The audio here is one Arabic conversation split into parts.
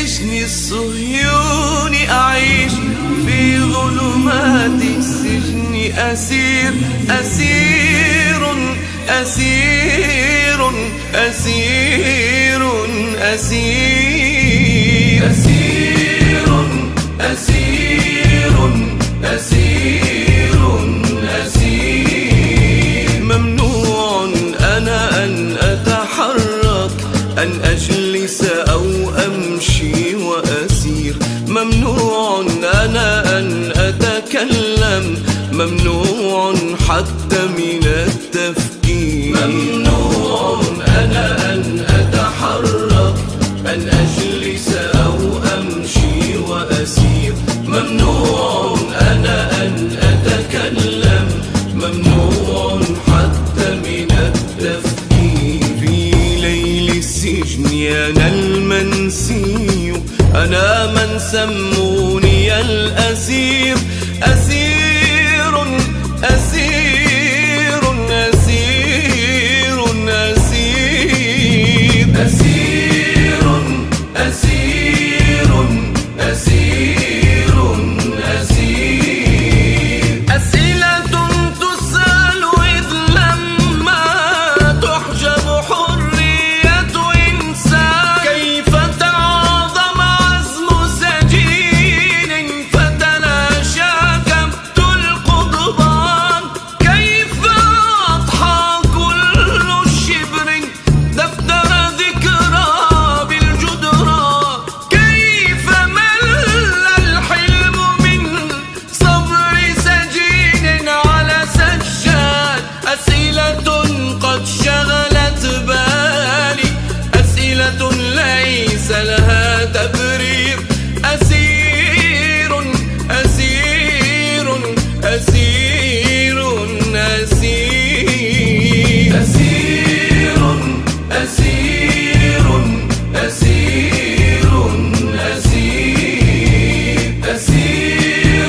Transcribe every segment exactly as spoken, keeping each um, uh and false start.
السجن الصهيوني أعيش، في ظلمات السجن أسير أسير أسير أسير أسير أسير أسير أسير أسير. ممنوع أنا أن أتحرك، أن أجلس أو أمشي وأسير. ممنوع أنا أن أتكلم، ممنوع حتى من التفكير. ممنوع أنا أن أتحرك، أن أجلس أو أمشي وأسير. ممنوع أنا أن أتكلم، ممنوع حتى من التفكير. في ليل السجن أنا المنسي، أنا من سموني الأسير. أسير أسير أسير أسير أسير أسير أسير أسير. أسئلة تسأل إذ لما تحجب حرية إنسان. كيف تعظم عزم سجين فتلاشى كبت القضبان. كيف أضحى كل شبر دفتر ذكرى بالجدران. كيف مل الحلم من صبر سجين على سجاد. أسئلة قد شغلت بالي، أسئلة ليس لها تبرير. أسير أسير أسير أسير أسير أسير أسير أسير أسير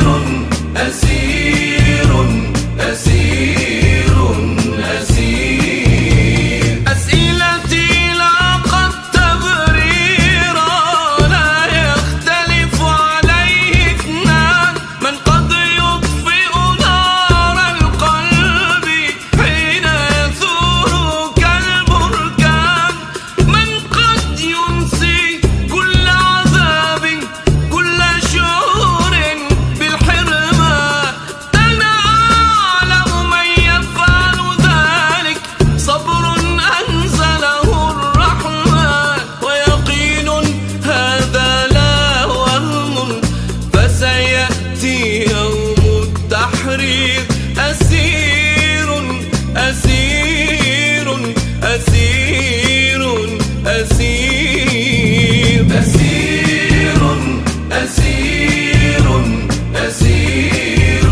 أسير أسير أسير. أسئلتي لاقت تبريرا لا يختلف عليه اثنان. من قد يطفئ نار القلب حين يثور كالبركان. من قد ينسي كل عذاب كل شعور بالحرمان. أنا أعلم من يفعل ذلك، صبر أنزله الرحمن ويقين هذا لا وهم، فسيأتي يوم التحرير. أسير أسير أسير أسير أسير أسير أسير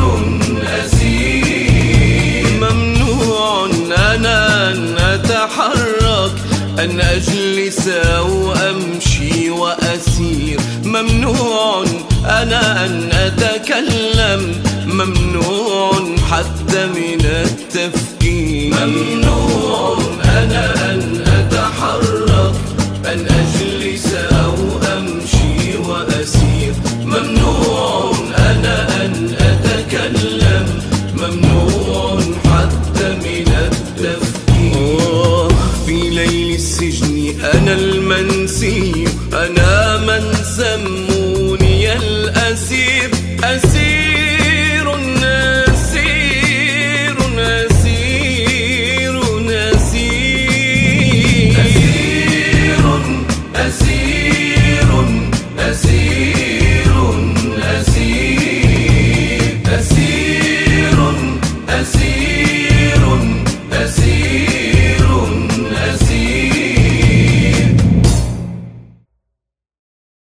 أسير. ممنوع أنا أن أتحرك، أن أجلس أو أمشي وأسير. ممنوع أنا أن أتكلم، ممنوع حتى من التفكير. ممنوع أنا أن أتحرك، أن أجلس أو أمشي وأسير. ممنوع أنا أن أتكلم، ممنوع حتى من التفكير. في ليل السجن أنا المنسي،